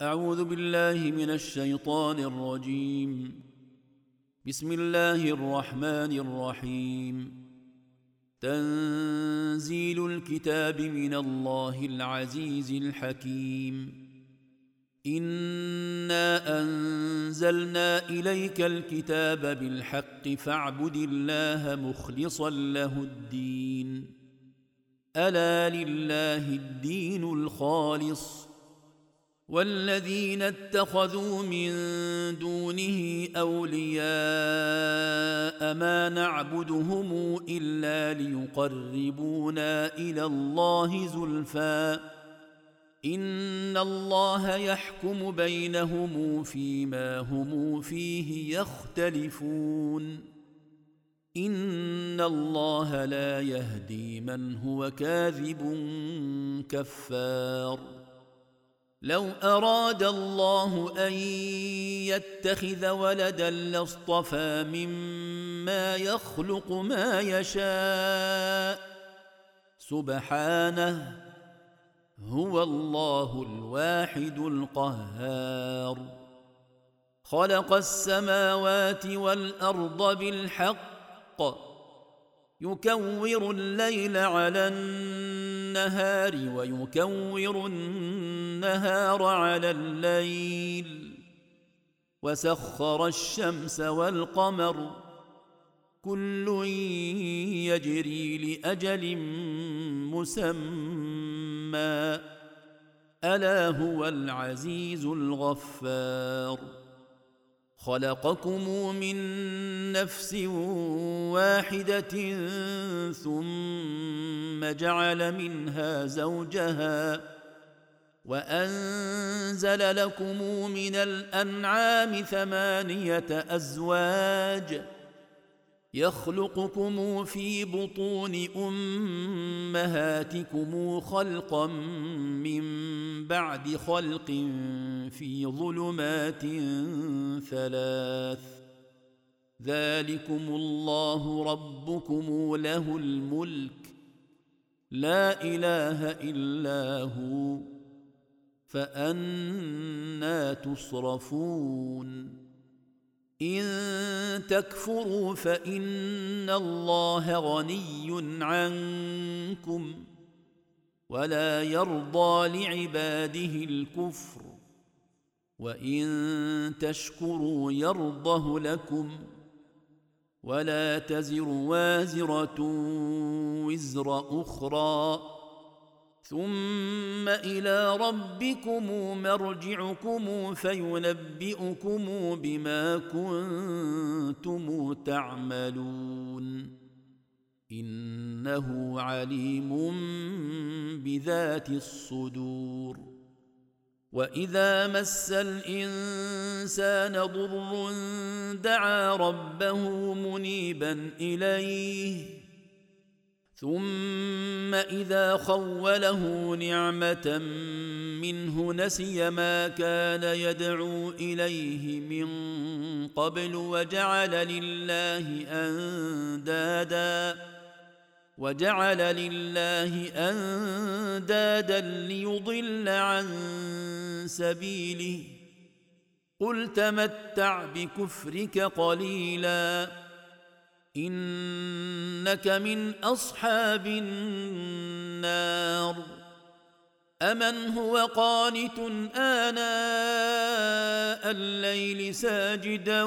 أعوذ بالله من الشيطان الرجيم. بسم الله الرحمن الرحيم. تنزيل الكتاب من الله العزيز الحكيم. إنا أنزلنا إليك الكتاب بالحق فاعبد الله مخلصا له الدين. ألا لله الدين الخالص والذين اتخذوا من دونه أولياء ما نعبدهم إلا ليقربونا إلى الله زلفى إن الله يحكم بينهم فيما هم فيه يختلفون. إن الله لا يهدي من هو كاذب كفار. لو أراد الله أن يتخذ ولدا لاصطفى مما يخلق ما يشاء سبحانه هو الله الواحد القهار. خلق السماوات والأرض بالحق يكور الليل على النهار ويكور النهار على الليل وسخر الشمس والقمر كل يجري لأجل مسمى ألا هو العزيز الغفار. خلقكم من نفس واحدة ثم جعل منها زوجها وأنزل لكم من الأنعام 8 أزواج يخلقكم في بطون أمهاتكم خلقا من بعد خلق في ظلمات 3 ذلكم الله ربكم له الملك لا إله إلا هو فأنى تصرفون. إن تكفروا فإن الله غني عنكم ولا يرضى لعباده الكفر وإن تشكروا يرضه لكم ولا تزر وازرة وزر أخرى ثم إلى ربكم مرجعكم فينبئكم بما كنتم تعملون إنه عليم بذات الصدور. وإذا مس الإنسان ضر دعا ربه منيبا إليه ثم إذا خوله نعمة منه نسي ما كان يدعو إليه من قبل وجعل لله أندادا ليضل عن سبيله قل تمتع بكفرك قليلا إنك من أصحاب النار. أمن هو قانت آناء الليل ساجدا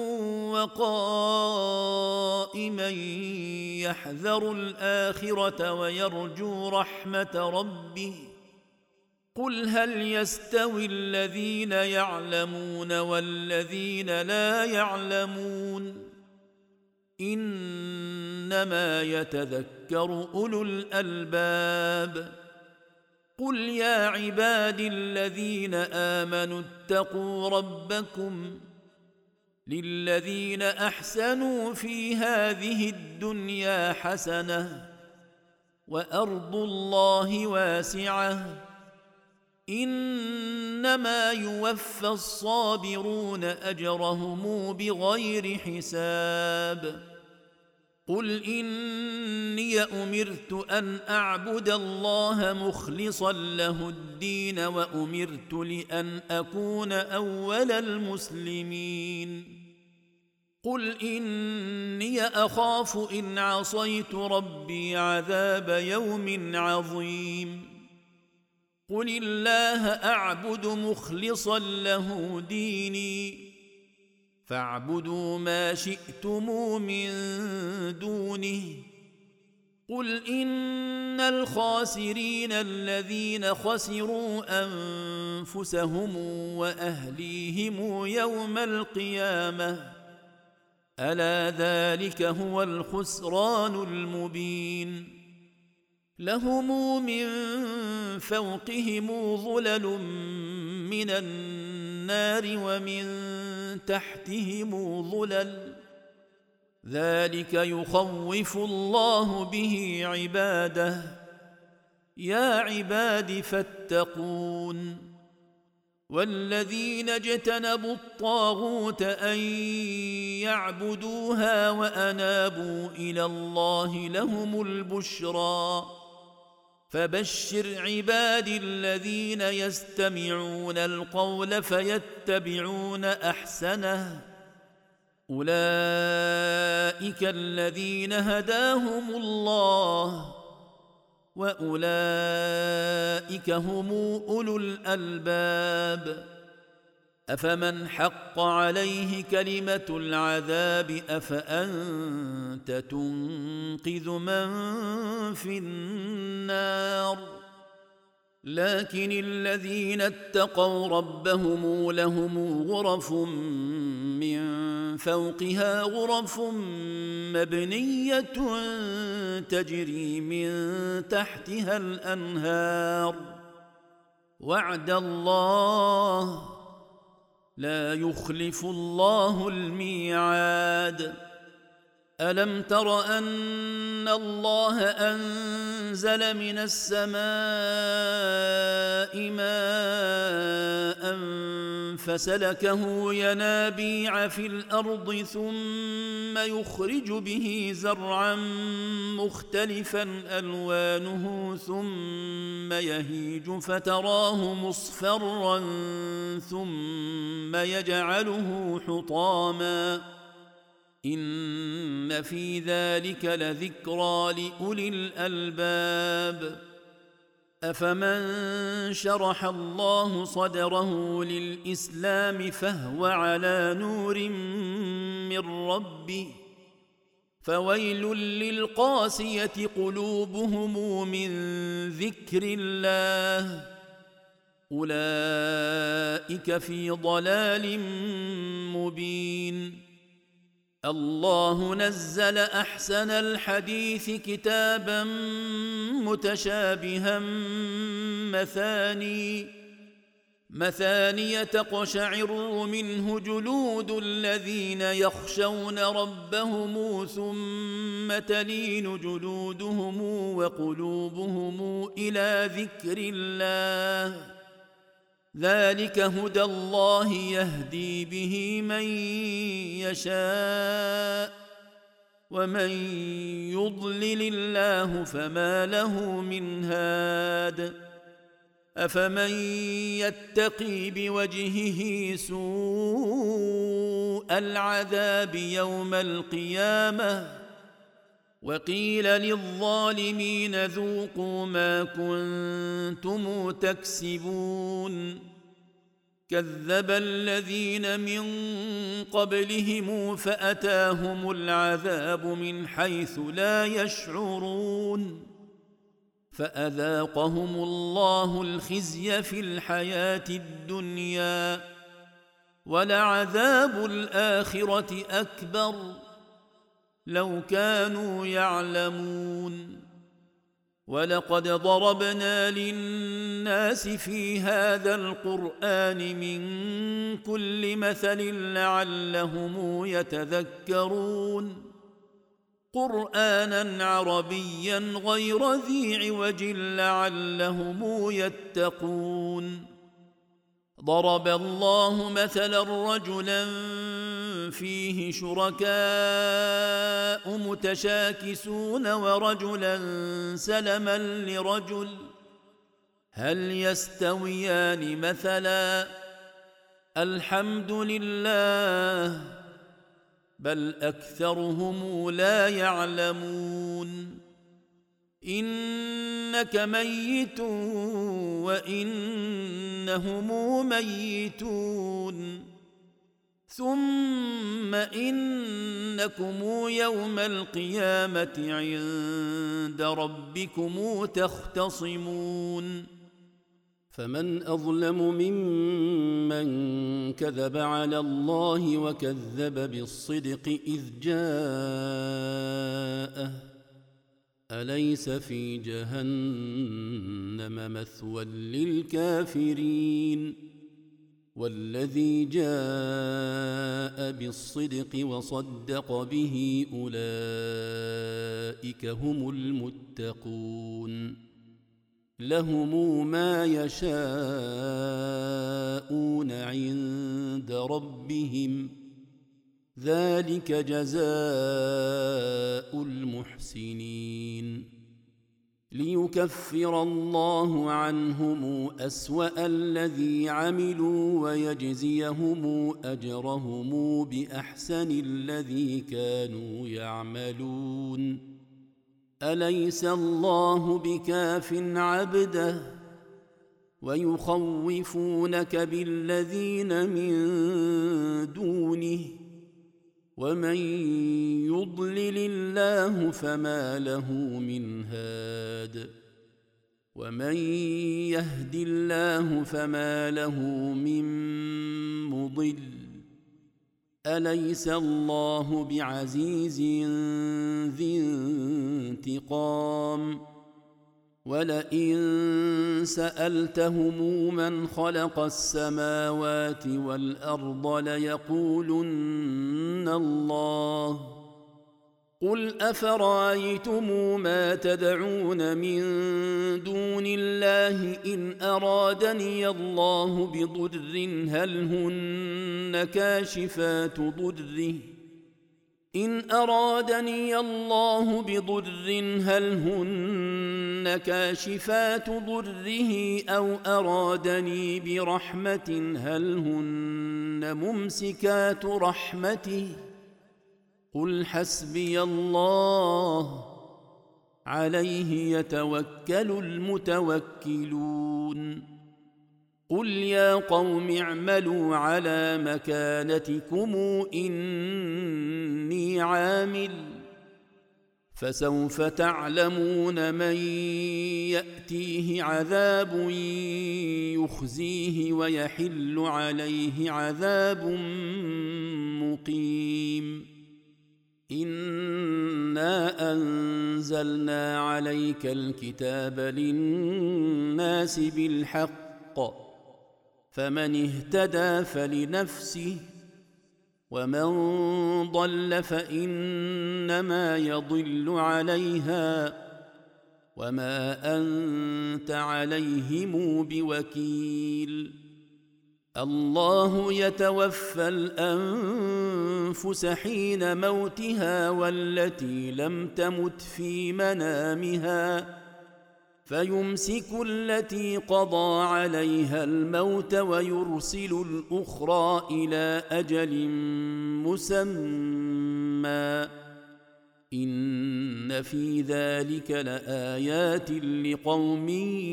وقائما يحذر الآخرة ويرجو رحمة ربه قل هل يستوي الذين يعلمون والذين لا يعلمون إنما يتذكر أولو الألباب. قل يا عبادي الذين آمنوا اتقوا ربكم للذين أحسنوا في هذه الدنيا حسنة وأرض الله واسعة إنما يوفى الصابرون أجرهم بغير حساب. قل إني أمرت أن أعبد الله مخلصا له الدين وأمرت لأن أكون أول المسلمين قل إني أخاف إن عصيت ربي عذاب يوم عظيم قل الله أعبد مخلصا له ديني فاعبدوا ما شئتم من دونه قل إن الخاسرين الذين خسروا أنفسهم وأهليهم يوم القيامة ألا ذلك هو الخسران المبين لهم من فوقهم ظلل من النار ومن تحتهم ظلل ذلك يخوف الله به عباده يا عباد فاتقون والذين اجتنبوا الطاغوت أن يعبدوها وأنابوا إلى الله لهم البشرى فبشر عبادي الذين يستمعون القول فيتبعون أحسنه أولئك الذين هداهم الله وأولئك هم أولو الألباب أفمن حق عليه كلمة العذاب أفأنت تنقذ من في النار لكن الذين اتقوا ربهم لهم غرف من فوقها غرف مبنية تجري من تحتها الأنهار وعد الله لا يخلف الله الميعاد ألم تر أن الله أنزل من السماء ماء فسلكه ينابيع في الأرض ثم يخرج به زرعا مختلفا ألوانه ثم يهيج فتراه مصفرا ثم يجعله حطاما إن في ذلك لذكرى لأولي الألباب أفمن شرح الله صدره للإسلام فهو على نور من ربه فويل للقاسية قلوبهم من ذكر الله أولئك في ضلال مبين الله نزل أحسن الحديث كتابا متشابها مثاني تقشعر منه جلود الذين يخشون ربهم ثم تلين جلودهم وقلوبهم إلى ذكر الله ذلك هدى الله يهدي به من يشاء ومن يضلل الله فما له من هاد أفمن يتقي بوجهه سوء العذاب يوم القيامة وقيل للظالمين ذوقوا ما كنتم تكسبون كذب الذين من قبلهم فأتاهم العذاب من حيث لا يشعرون فأذاقهم الله الخزي في الحياة الدنيا ولعذاب الآخرة أكبر لو كانوا يعلمون ولقد ضربنا للناس في هذا القرآن من كل مثل لعلهم يتذكرون قرآنا عربيا غير ذي عوج لعلهم يتقون ضرب الله مثلا رجلا فيه شركاء متشاكسون ورجلا سلما لرجل هل يستويان مثلا الحمد لله بل أكثرهم لا يعلمون إنك ميت وإنهم ميتون ثم إنكم يوم القيامة عند ربكم تختصمون فمن أظلم ممن كذب على الله وكذب بالصدق إذ جاءه أليس في جهنم مثوى للكافرين والذي جاء بالصدق وصدق به أولئك هم المتقون لهم ما يشاءون عند ربهم ذلك جزاء المحسنين ليكفر الله عنهم أسوأ الذي عملوا ويجزيهم أجرهم بأحسن الذي كانوا يعملون أليس الله بكاف عبده ويخوفونك بالذين من دونه ومن يضلل الله فما له من هاد ومن يهد الله فما له من مضل أليس الله بعزيز ذي انتقام ولئن سألتهم من خلق السماوات والأرض ليقولن الله قل أفرأيتم ما تدعون من دون الله إن أرادني الله بضر هل هن كاشفات ضره إن أرادني الله بضر هل هن كاشفات ضره أو أرادني برحمة هل هن ممسكات رحمته قل حسبي الله عليه يتوكل المتوكلون قل يا قوم اعملوا على مكانتكم إني عامل فسوف تعلمون من يأتيه عذاب يخزيه ويحل عليه عذاب مقيم إنا أنزلنا عليك الكتاب للناس بالحق فمن اهتدى فلنفسه ومن ضل فإنما يضل عليها وما أنت عليهم بوكيل الله يتوفى الأنفس حين موتها والتي لم تمت في منامها فيمسك التي قضى عليها الموت ويرسل الأخرى إلى أجل مسمى إن في ذلك لآيات لقوم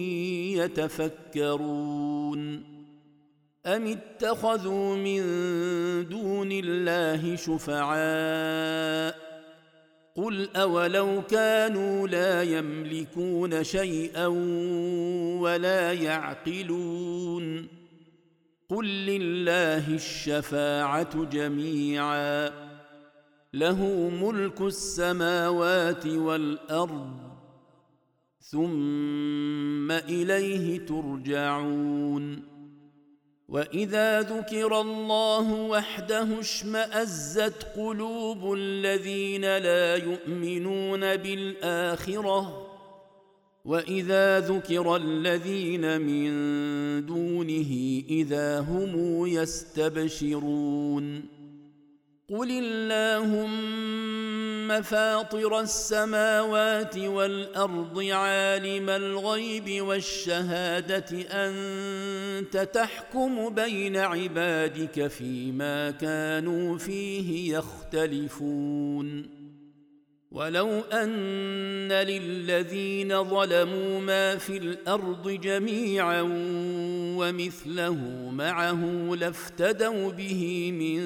يتفكرون أم اتخذوا من دون الله شفعاء قل أولو كانوا لا يملكون شيئا ولا يعقلون قل لله الشفاعة جميعا له ملك السماوات والأرض ثم إليه ترجعون وإذا ذكر الله وحده اشمأزت قلوب الذين لا يؤمنون بالآخرة وإذا ذكر الذين من دونه إذا هم يستبشرون قل اللهم فاطر السماوات والأرض عالم الغيب والشهادة أنت تحكم بين عبادك فيما كانوا فيه يختلفون ولو أن للذين ظلموا ما في الأرض جميعا ومثله معه لافتدوا به من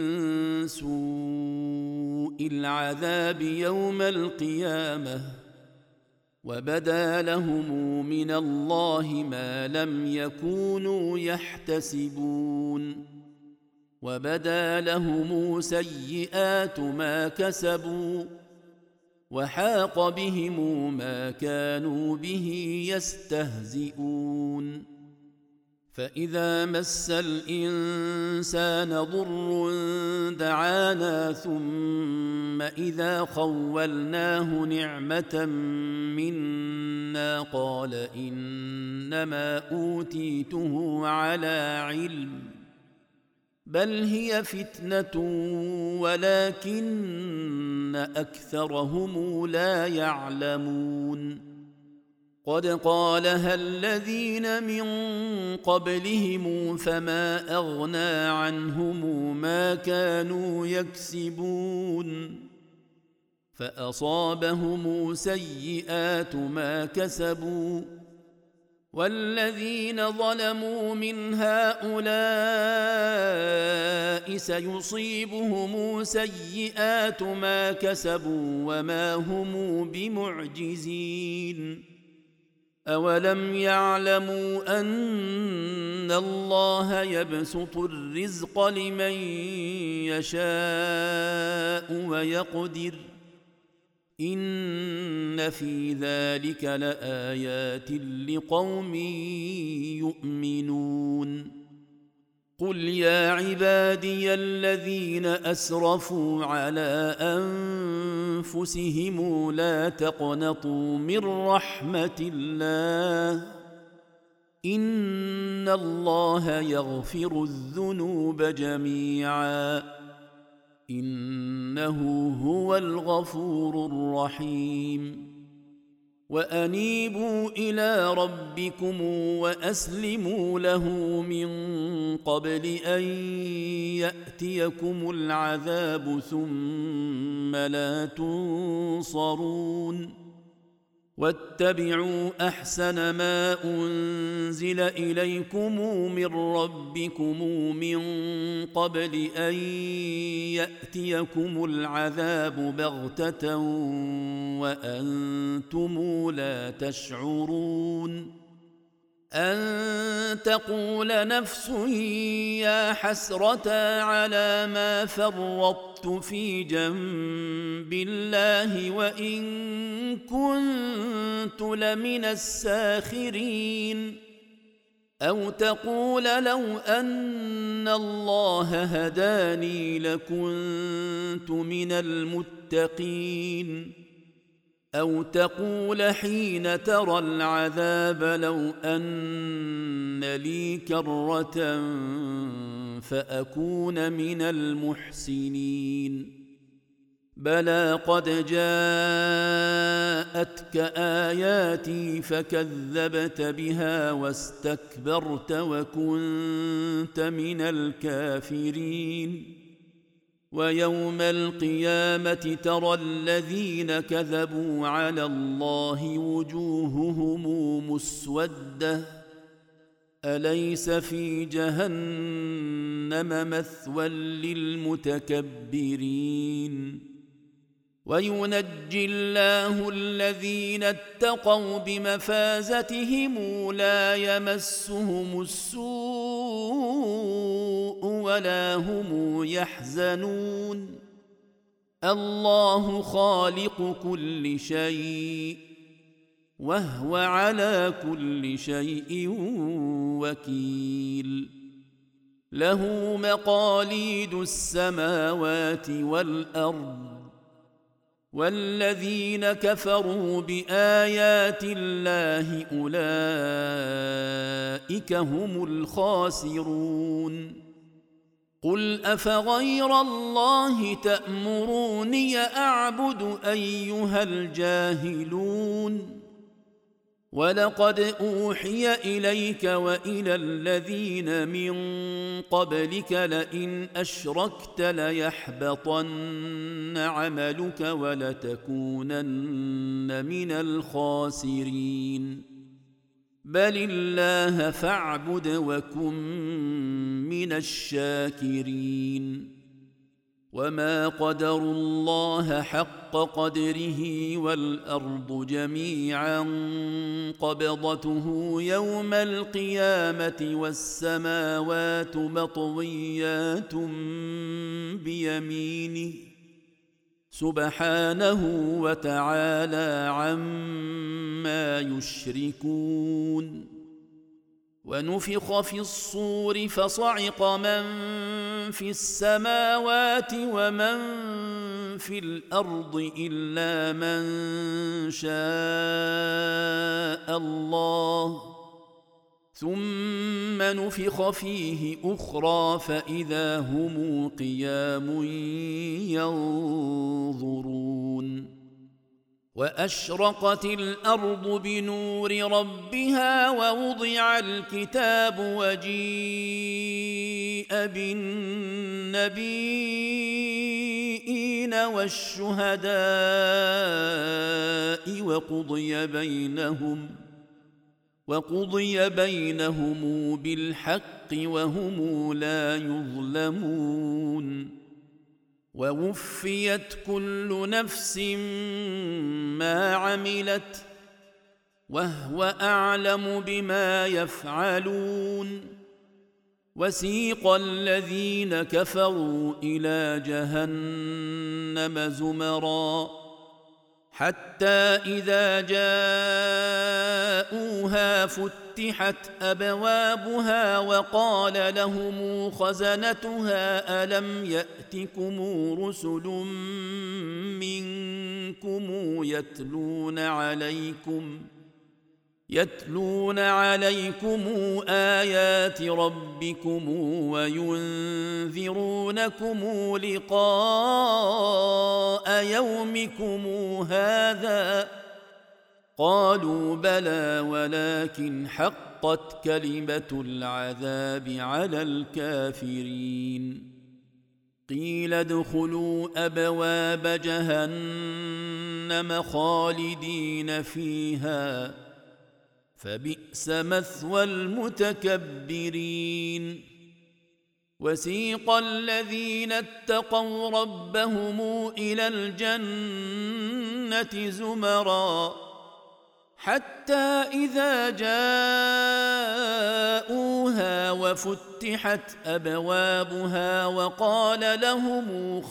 سوء العذاب يوم القيامة وبدا لهم من الله ما لم يكونوا يحتسبون وبدا لهم سيئات ما كسبوا وحاق بهم ما كانوا به يستهزئون فإذا مس الإنسان ضر دعانا ثم إذا خولناه نعمة منا قال إنما أوتيته على علم بل هي فتنة ولكن أكثرهم لا يعلمون قد قالها الذين من قبلهم فما أغنى عنهم ما كانوا يكسبون فأصابهم سيئات ما كسبوا والذين ظلموا من هؤلاء سيصيبهم سيئات ما كسبوا وما هم بمعجزين أولم يعلموا أن الله يبسط الرزق لمن يشاء ويقدر إن في ذلك لآيات لقوم يؤمنون قل يا عبادي الذين أسرفوا على أنفسهم لا تقنطوا من رحمة الله إن الله يغفر الذنوب جميعا إنه هو الغفور الرحيم وأنيبوا إلى ربكم وأسلموا له من قبل أن يأتيكم العذاب ثم لا تنصرون واتبعوا أحسن ما أنزل إليكم من ربكم من قبل أن يأتيكم العذاب بغتة وأنتم لا تشعرون أن تقول نفس يا حسرة على ما فرطت في جنب الله وإن كنت لمن الساخرين أو تقول لو أن الله هداني لكنت من المتقين أو تقول حين ترى العذاب لو أن لي كرة فأكون من المحسنين بلى قد جاءتك آياتي فكذبت بها واستكبرت وكنت من الكافرين ويوم القيامة ترى الذين كذبوا على الله وجوههم مسودة أليس في جهنم مثوى للمتكبرين وينجي الله الذين اتقوا بمفازتهم لا يمسهم السوء ولا هم يحزنون الله خالق كل شيء وهو على كل شيء وكيل له مقاليد السماوات والأرض والذين كفروا بآيات الله أولئك هم الخاسرون قل أفغير الله تأمروني أعبد أيها الجاهلون ولقد أوحي إليك وإلى الذين من قبلك لئن أشركت ليحبطن عملك ولتكونن من الخاسرين بل الله فاعبد وكن من الشاكرين وما قدروا الله حق قدره والأرض جميعا قبضته يوم القيامة والسماوات مطويات بيمينه سبحانه وتعالى عما يشركون ونفخ في الصور فصعق من في السماوات ومن في الأرض إلا من شاء الله ثم نفخ فيه أخرى فإذا هم قيام ينظرون وأشرقت الأرض بنور ربها ووضع الكتاب وجيء بالنبيين والشهداء وقضي بينهم بالحق وهم لا يظلمون ووفيت كل نفس ما عملت وهو أعلم بما يفعلون وسيق الذين كفروا إلى جهنم زمرا حتى إذا جاءوها فتحت أبوابها وقال لهم خزنتها ألم يأتكم رسل منكم يتلون عليكم آيات ربكم وينذرونكم لقاء يومكم هذا قالوا بلى ولكن حقت كلمة العذاب على الكافرين قيل ادخلوا أبواب جهنم خالدين فيها فبئس مثوى المتكبرين وسيق الذين اتقوا ربهم إلى الجنة زمرا حتى إذا جاءوها وفتحت أبوابها وقال لهم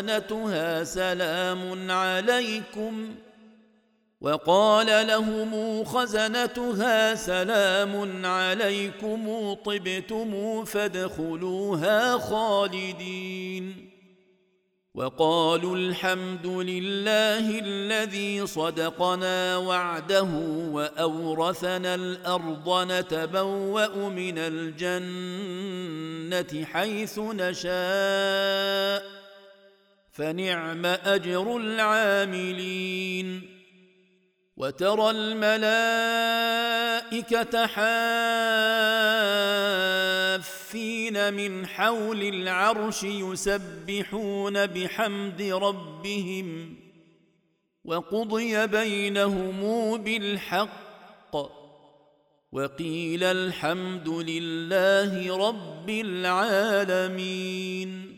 خزنتها سلام عليكم طبتم فادخلوها خالدين وقالوا الحمد لله الذي صدقنا وعده وأورثنا الأرض نتبوأ من الجنة حيث نشاء فنعم أجر العاملين وترى الملائكة حافين من حول العرش يسبحون بحمد ربهم وقضي بينهم بالحق وقيل الحمد لله رب العالمين